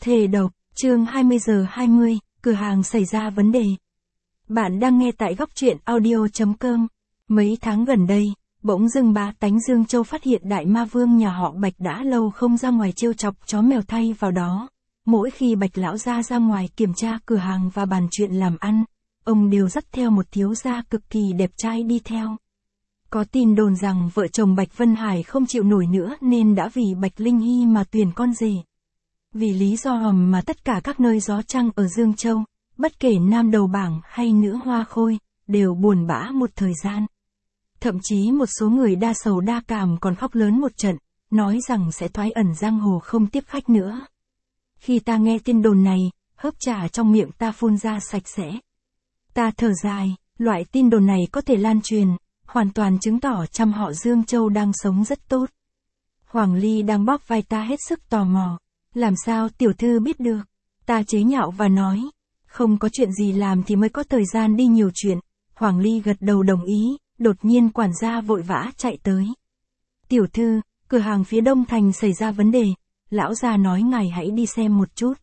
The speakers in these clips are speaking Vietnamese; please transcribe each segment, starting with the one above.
Thể độc, chương 20 giờ 20, cửa hàng xảy ra vấn đề. Bạn đang nghe tại góc truyện audio.com. Mấy tháng gần đây, bỗng dưng bá tánh Dương Châu phát hiện đại ma vương nhà họ Bạch đã lâu không ra ngoài trêu chọc chó mèo thay vào đó. Mỗi khi Bạch lão gia ra ngoài kiểm tra cửa hàng và bàn chuyện làm ăn, ông đều dắt theo một thiếu gia cực kỳ đẹp trai đi theo. Có tin đồn rằng vợ chồng Bạch Vân Hải không chịu nổi nữa nên đã vì Bạch Linh Hy mà tuyển con rể. Vì lý do hầm mà tất cả các nơi gió trăng ở Dương Châu, bất kể nam đầu bảng hay nữ hoa khôi, đều buồn bã một thời gian. Thậm chí một số người đa sầu đa cảm còn khóc lớn một trận, nói rằng sẽ thoái ẩn giang hồ không tiếp khách nữa. Khi ta nghe tin đồn này, hớp trà trong miệng ta phun ra sạch sẽ. Ta thở dài, loại tin đồn này có thể lan truyền, hoàn toàn chứng tỏ trăm họ Dương Châu đang sống rất tốt. Hoàng Ly đang bóp vai ta hết sức tò mò. Làm sao tiểu thư biết được? Ta chế nhạo và nói. Không có chuyện gì làm thì mới có thời gian đi nhiều chuyện. Hoàng Ly gật đầu đồng ý, đột nhiên quản gia vội vã chạy tới. Tiểu thư, cửa hàng phía Đông Thành xảy ra vấn đề. Lão già nói ngài hãy đi xem một chút.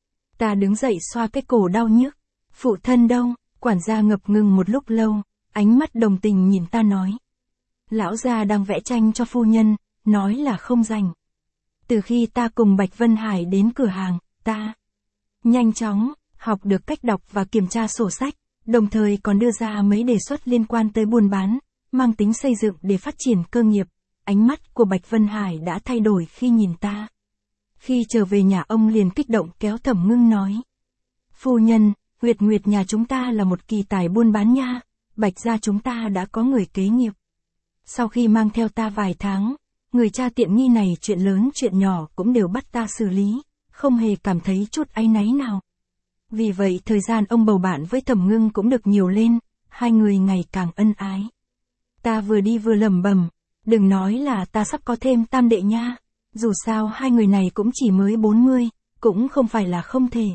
Ta đứng dậy xoa cái cổ đau nhức. Phụ thân đâu? Quản gia ngập ngừng một lúc lâu, ánh mắt đồng tình nhìn ta nói. Lão già đang vẽ tranh cho phu nhân, nói là không rảnh. Từ khi ta cùng Bạch Vân Hải đến cửa hàng, ta nhanh chóng học được cách đọc và kiểm tra sổ sách, đồng thời còn đưa ra mấy đề xuất liên quan tới buôn bán, mang tính xây dựng để phát triển cơ nghiệp. Ánh mắt của Bạch Vân Hải đã thay đổi khi nhìn ta. Khi trở về nhà ông liền kích động kéo Thẩm Ngưng nói. Phu nhân, Nguyệt Nguyệt nhà chúng ta là một kỳ tài buôn bán nha, Bạch gia chúng ta đã có người kế nghiệp. Sau khi mang theo ta vài tháng, người cha tiện nghi này chuyện lớn chuyện nhỏ cũng đều bắt ta xử lý, không hề cảm thấy chút áy náy nào. Vì vậy thời gian ông bầu bạn với Thẩm Ngưng cũng được nhiều lên, hai người ngày càng ân ái. Ta vừa đi vừa lẩm bẩm, đừng nói là ta sắp có thêm tam đệ nha, dù sao hai người này cũng chỉ mới 40, cũng không phải là không thể.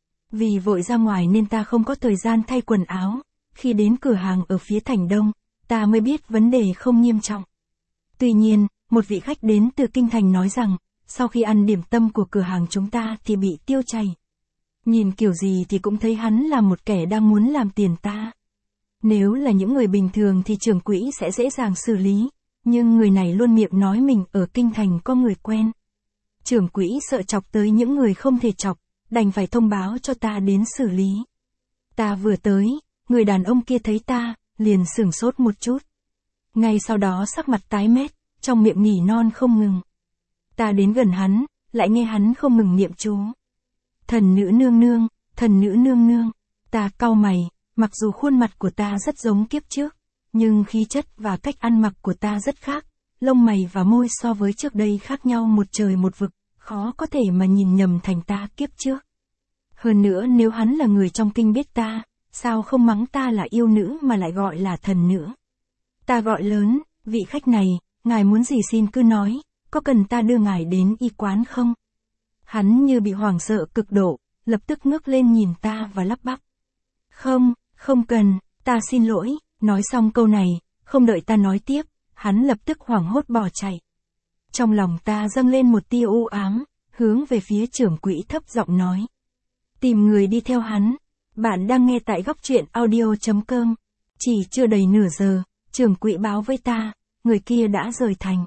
Vì vội ra ngoài nên ta không có thời gian thay quần áo, khi đến cửa hàng ở phía thành Đông, ta mới biết vấn đề không nghiêm trọng. Tuy nhiên, một vị khách đến từ Kinh Thành nói rằng, sau khi ăn điểm tâm của cửa hàng chúng ta thì bị tiêu chảy. Nhìn kiểu gì thì cũng thấy hắn là một kẻ đang muốn làm tiền ta. Nếu là những người bình thường thì trưởng quỹ sẽ dễ dàng xử lý, nhưng người này luôn miệng nói mình ở Kinh Thành có người quen. Trưởng quỹ sợ chọc tới những người không thể chọc, đành phải thông báo cho ta đến xử lý. Ta vừa tới, người đàn ông kia thấy ta, liền sửng sốt một chút. Ngay sau đó sắc mặt tái mét, trong miệng nỉ non không ngừng. Ta đến gần hắn, lại nghe hắn không ngừng niệm chú. Thần nữ nương nương, thần nữ nương nương. Ta cau mày, mặc dù khuôn mặt của ta rất giống kiếp trước, nhưng khí chất và cách ăn mặc của ta rất khác, lông mày và môi so với trước đây khác nhau một trời một vực, khó có thể mà nhìn nhầm thành ta kiếp trước. Hơn nữa nếu hắn là người trong kinh biết ta, sao không mắng ta là yêu nữ mà lại gọi là thần nữ. Ta gọi lớn, vị khách này, ngài muốn gì xin cứ nói, có cần ta đưa ngài đến y quán không? Hắn như bị hoảng sợ cực độ, lập tức ngước lên nhìn ta và lắp bắp. Không, không cần, ta xin lỗi, nói xong câu này, không đợi ta nói tiếp, hắn lập tức hoảng hốt bỏ chạy. Trong lòng ta dâng lên một tia u ám, hướng về phía trưởng quỹ thấp giọng nói. Tìm người đi theo hắn, bạn đang nghe tại góc truyện audio.com. Chỉ chưa đầy nửa giờ, trưởng quỹ báo với ta, người kia đã rời thành.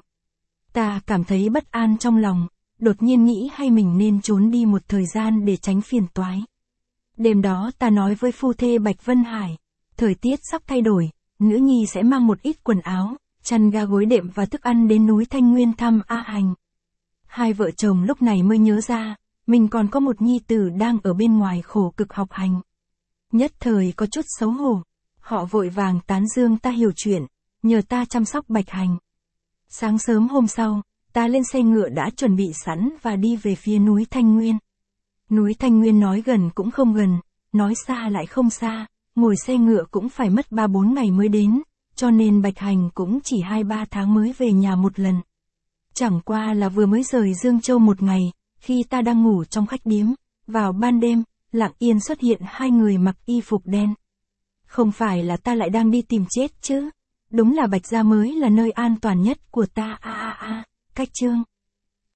Ta cảm thấy bất an trong lòng, đột nhiên nghĩ hay mình nên trốn đi một thời gian để tránh phiền toái. Đêm đó ta nói với phu thê Bạch Vân Hải, thời tiết sắp thay đổi, nữ nhi sẽ mang một ít quần áo, chăn ga gối đệm và thức ăn đến núi Thanh Nguyên thăm A Hành. Hai vợ chồng lúc này mới nhớ ra, mình còn có một nhi tử đang ở bên ngoài khổ cực học hành. Nhất thời có chút xấu hổ, họ vội vàng tán dương ta hiểu chuyện, nhờ ta chăm sóc Bạch Hành. Sáng sớm hôm sau, ta lên xe ngựa đã chuẩn bị sẵn và đi về phía núi Thanh Nguyên. Núi Thanh Nguyên nói gần cũng không gần, nói xa lại không xa, ngồi xe ngựa cũng phải mất 3-4 ngày mới đến, cho nên Bạch Hành cũng chỉ 2-3 tháng mới về nhà một lần. Chẳng qua là vừa mới rời Dương Châu một ngày, khi ta đang ngủ trong khách điếm, vào ban đêm, lặng yên xuất hiện hai người mặc y phục đen. Không phải là ta lại đang đi tìm chết chứ? Đúng là Bạch gia mới là nơi an toàn nhất của ta. Cách chương